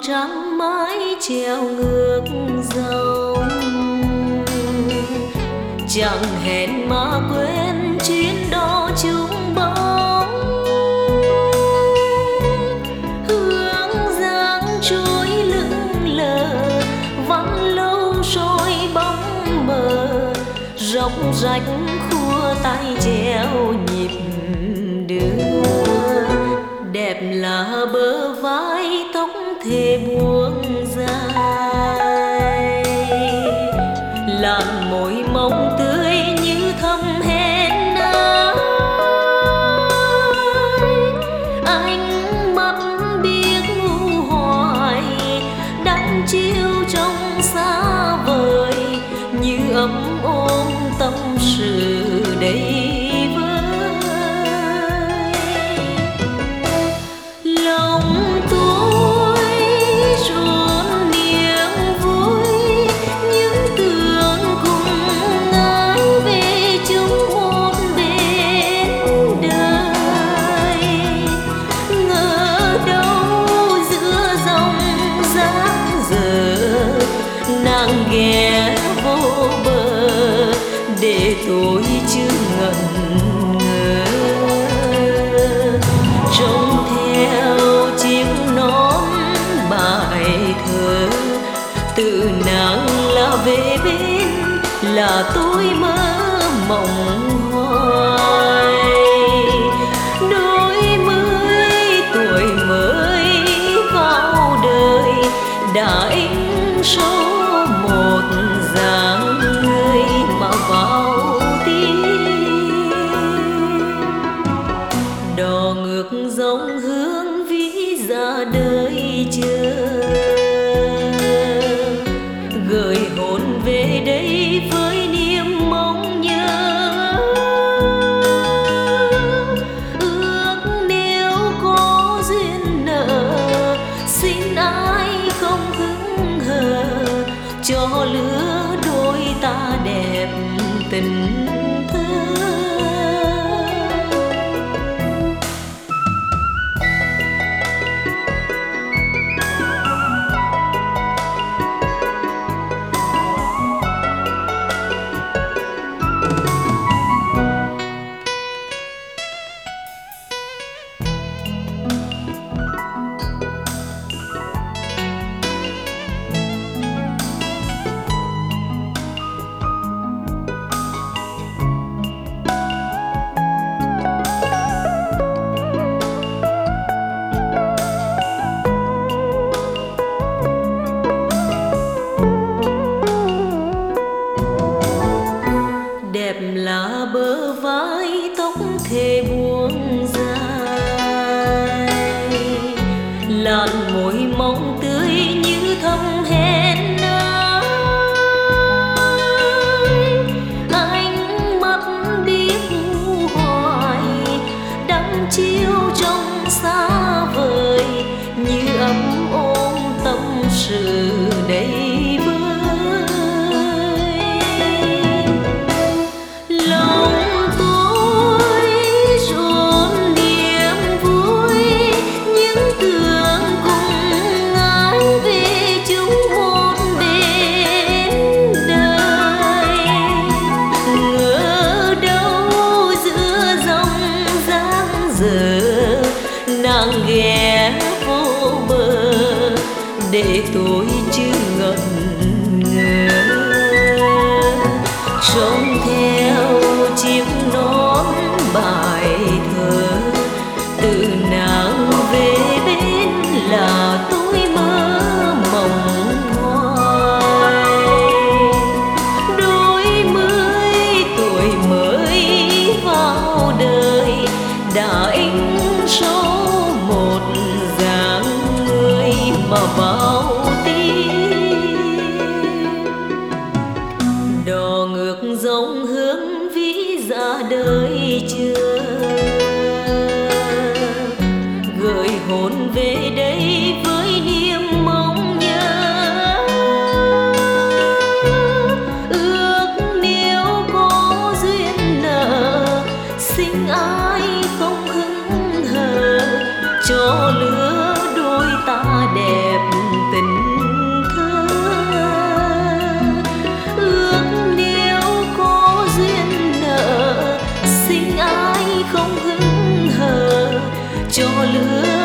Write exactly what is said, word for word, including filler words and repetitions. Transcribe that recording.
trắng mái treo ngược dòng. Chẳng hẹn mà quên chuyến đó chung bóng, hương dáng trôi lững lờ vắng lâu rồi bóng mờ, róc rách khua tay treo nhịp đưa. Đẹp là bờ vai tóc thề buông dài, làn môi mong tươi như thầm hẹn ai. Ánh mắt biết ngu hoài đắm chiêu trong xa vời, như ấm ôm tâm sự đầy ghé vô bờ để tôi chưa ngẩn ngơ, trông theo chiếc nón bài thơ từ nàng là về bên là tôi mơ mộng hoài. Đôi mươi tuổi mới vào đời đã in sâu một dáng người mà vào tim, đò ngược dòng hướng vĩ ra đời chờ, gửi hồn về đây với niềm mong nhớ. Ước nếu có duyên nợ xin ai không hững hờ, cho lứa đôi ta đẹp tình thơ. Đẹp là bờ vai tóc thề buông dài, làn môi mong tươi như thầm hẹn ai. Ánh mắt biết ngu hoài đắm chiêu trong xa vời, như ấm ôm tâm sự đầy nàng ghé vô bờ để tôi chưa ngẩn ngơ, trông theo chiếc nón bài thơ từ nàng về bên là tôi mơ mộng hoài. Đôi mươi tuổi mới vào đời đã in sâu một dáng người mà vào tim, đò ngược dòng hướng vĩ ra đời chưa, gửi hồn về đây với niềm mong nhớ. Ước nếu có duyên nợ xin ai không hững hờ, cho lứa đôi ta đẹp cho lứa